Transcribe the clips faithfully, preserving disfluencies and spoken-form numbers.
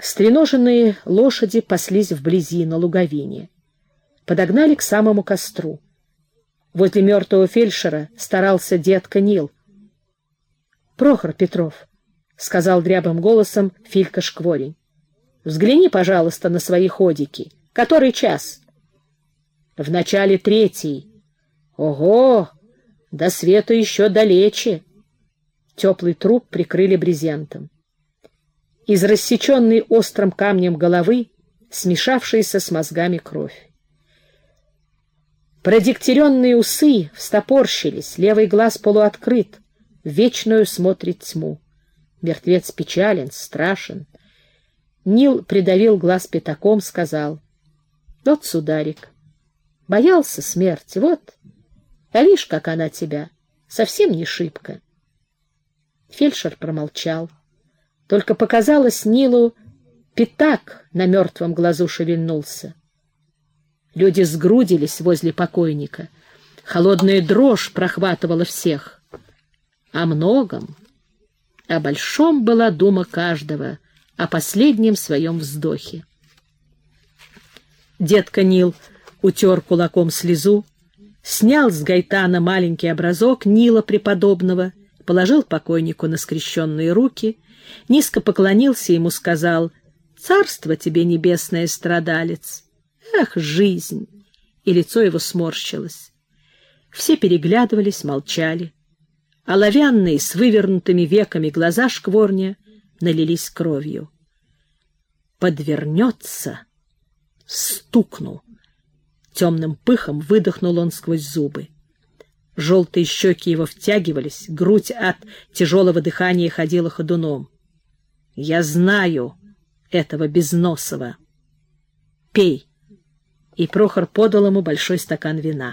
Стреноженные лошади паслись вблизи, на луговине. Подогнали к самому костру. Возле мертвого фельдшера старался дедка Нил. — Прохор Петров, — сказал дрябым голосом Филька Шкворень, — взгляни, пожалуйста, на свои ходики. Который час? — В начале третий. — Ого! До света еще далече. Теплый труп прикрыли брезентом. Из рассеченной острым камнем головы смешавшаяся с мозгами кровь. Продегтяренные усы встопорщились, левый глаз полуоткрыт, в вечную смотрит тьму. Мертвец печален, страшен. Нил придавил глаз пятаком, сказал: — Вот, сударик, боялся смерти, вот, а видишь, как она тебя, совсем не шибко. Фельдшер промолчал. Только показалось Нилу, пятак на мертвом глазу шевельнулся. Люди сгрудились возле покойника. Холодная дрожь прохватывала всех. О многом, о большом была дума каждого, о последнем своем вздохе. Дедка Нил утер кулаком слезу, снял с гайтана маленький образок Нила преподобного, положил покойнику на скрещенные руки, низко поклонился ему, сказал: «Царство тебе, небесное, страдалец! Ах, жизнь!» И лицо его сморщилось. Все переглядывались, молчали. Оловянные с вывернутыми веками глаза Шкворня налились кровью. «Подвернется!» Стукну. Темным пыхом выдохнул он сквозь зубы. Желтые щеки его втягивались, грудь от тяжелого дыхания ходила ходуном. «Я знаю этого Безносова. Пей!» И Прохор подал ему большой стакан вина.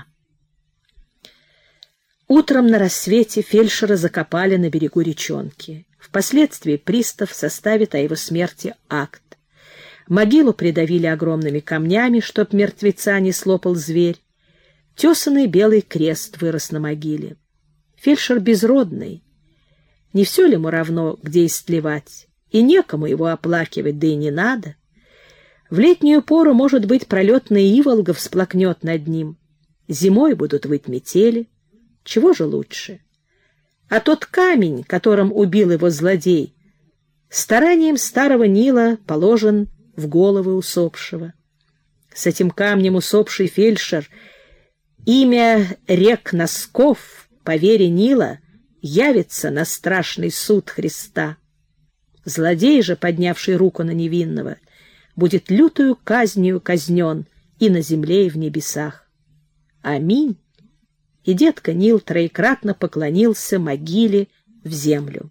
Утром на рассвете фельдшера закопали на берегу речонки. Впоследствии пристав составит о его смерти акт. Могилу придавили огромными камнями, чтоб мертвеца не слопал зверь. Тесанный белый крест вырос на могиле. Фельдшер безродный. Не все ли ему равно, где истлевать? И некому его оплакивать, да и не надо. В летнюю пору, может быть, пролетная иволга всплакнет над ним. Зимой будут выть метели. Чего же лучше? А тот камень, которым убил его злодей, старанием старого Нила положен в головы усопшего. С этим камнем усопший фельдшер, имя рек Носков, по вере Нила, явится на страшный суд Христа. Злодей же, поднявший руку на невинного, будет лютою казнью казнен и на земле, и в небесах. Аминь. И дедка Нил троекратно поклонился могиле в землю.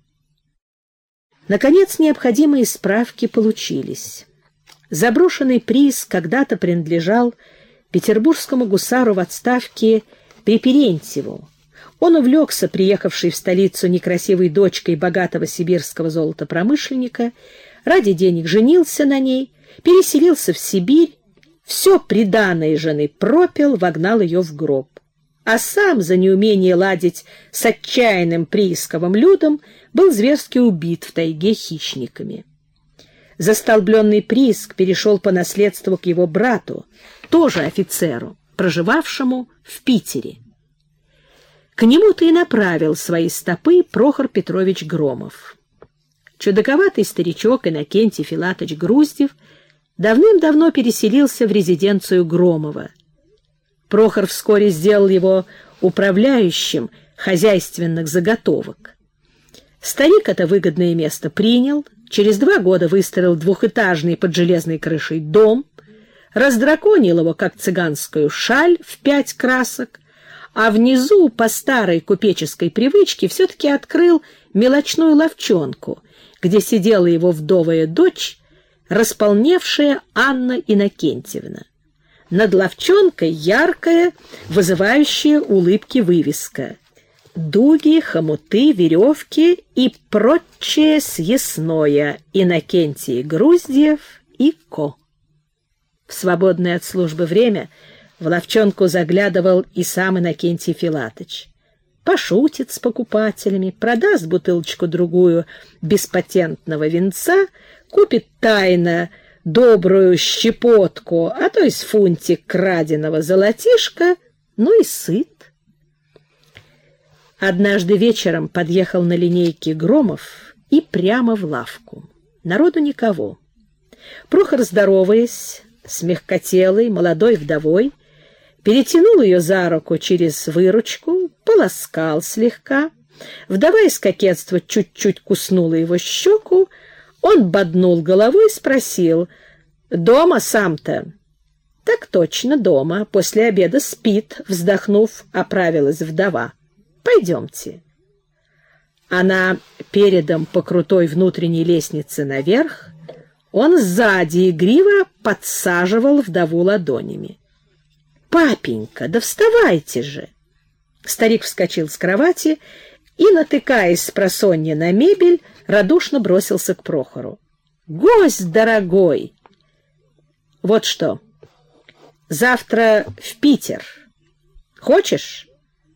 Наконец, необходимые справки получились. Заброшенный приз когда-то принадлежал петербургскому гусару в отставке Переперентьеву. Он увлекся приехавшей в столицу некрасивой дочкой богатого сибирского золотопромышленника, ради денег женился на ней, переселился в Сибирь, все приданое жены пропил, вогнал ее в гроб. А сам за неумение ладить с отчаянным приисковым людом был зверски убит в тайге хищниками. Застолбленный прииск перешел по наследству к его брату, тоже офицеру, проживавшему в Питере. К нему-то и направил свои стопы Прохор Петрович Громов. Чудаковатый старичок Иннокентий Филатович Груздев давным-давно переселился в резиденцию Громова. Прохор вскоре сделал его управляющим хозяйственных заготовок. Старик это выгодное место принял, через два года выстроил двухэтажный под железной крышей дом, раздраконил его, как цыганскую шаль, в пять красок, а внизу, по старой купеческой привычке, все-таки открыл мелочную лавчонку, где сидела его вдовая дочь, располневшая Анна Иннокентьевна. Над лавчонкой яркая, вызывающая улыбки вывеска: «Дуги, хомуты, веревки и прочее съестное. Иннокентий Груздев и ко». В свободное от службы время в лавчонку заглядывал и сам Иннокентий Филатович. Пошутит с покупателями, продаст бутылочку-другую беспатентного винца, купит тайно добрую щепотку, а то есть фунтик краденого золотишка, ну и сыт. Однажды вечером подъехал на линейке Громов и прямо в лавку. Народу никого. Прохор, здороваясь с мягкотелой молодой вдовой, перетянул ее за руку через выручку, полоскал слегка. Вдова из кокетства чуть-чуть куснула его щеку, он боднул головой и спросил: «Дома сам-то?» «Так точно, дома. После обеда спит», — вздохнув, оправилась вдова. «Пойдемте». Она передом по крутой внутренней лестнице наверх, он сзади игриво подсаживал вдову ладонями. «Папенька, да вставайте же!» Старик вскочил с кровати и, натыкаясь спросонья на мебель, радушно бросился к Прохору. «Гость дорогой! Вот что, завтра в Питер. Хочешь?»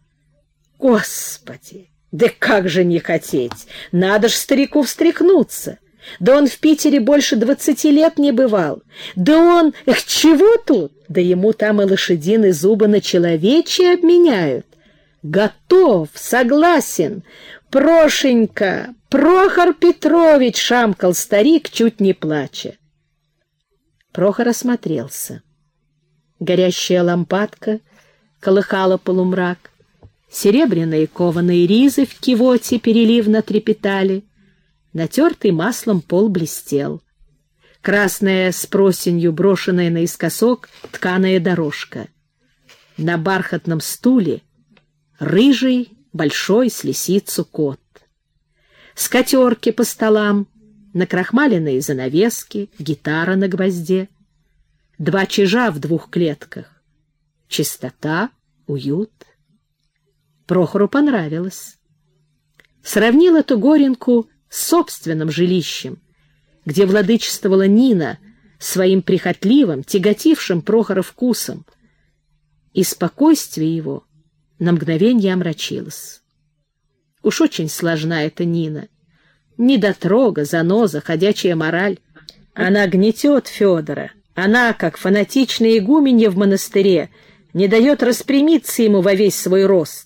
«Господи, да как же не хотеть! Надо ж старику встряхнуться! Да он в Питере больше двадцати лет не бывал! Да он... Эх, чего тут? Да ему там и лошадиные зубы на человечьи обменяют! Готов, согласен! Прошенька, Прохор Петрович!» — шамкал старик, чуть не плача. Прохор осмотрелся. Горящая лампадка колыхала полумрак. Серебряные кованые ризы в кивоте переливно трепетали. Натертый маслом пол блестел. Красная с просенью, брошенная наискосок, тканая дорожка. На бархатном стуле рыжий, большой, с лисицу кот. Скатерки по столам, накрахмаленные занавески, гитара на гвозде. Два чижа в двух клетках. Чистота, уют. Прохору понравилось. Сравнил эту горенку с собственным жилищем, где владычествовала Нина своим прихотливым, тяготившим Прохора вкусом, и спокойствие его на мгновенье омрачилось. Уж очень сложна эта Нина. Недотрога, заноза, ходячая мораль. Она гнетет Федора. Она, как фанатичная игуменья в монастыре, не дает распрямиться ему во весь свой рост.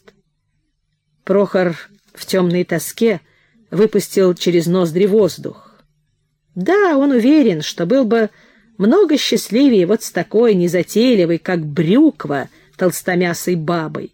Прохор в темной тоске выпустил через ноздри воздух. Да, он уверен, что был бы много счастливее вот с такой незатейливой, как брюква, толстомясой бабой.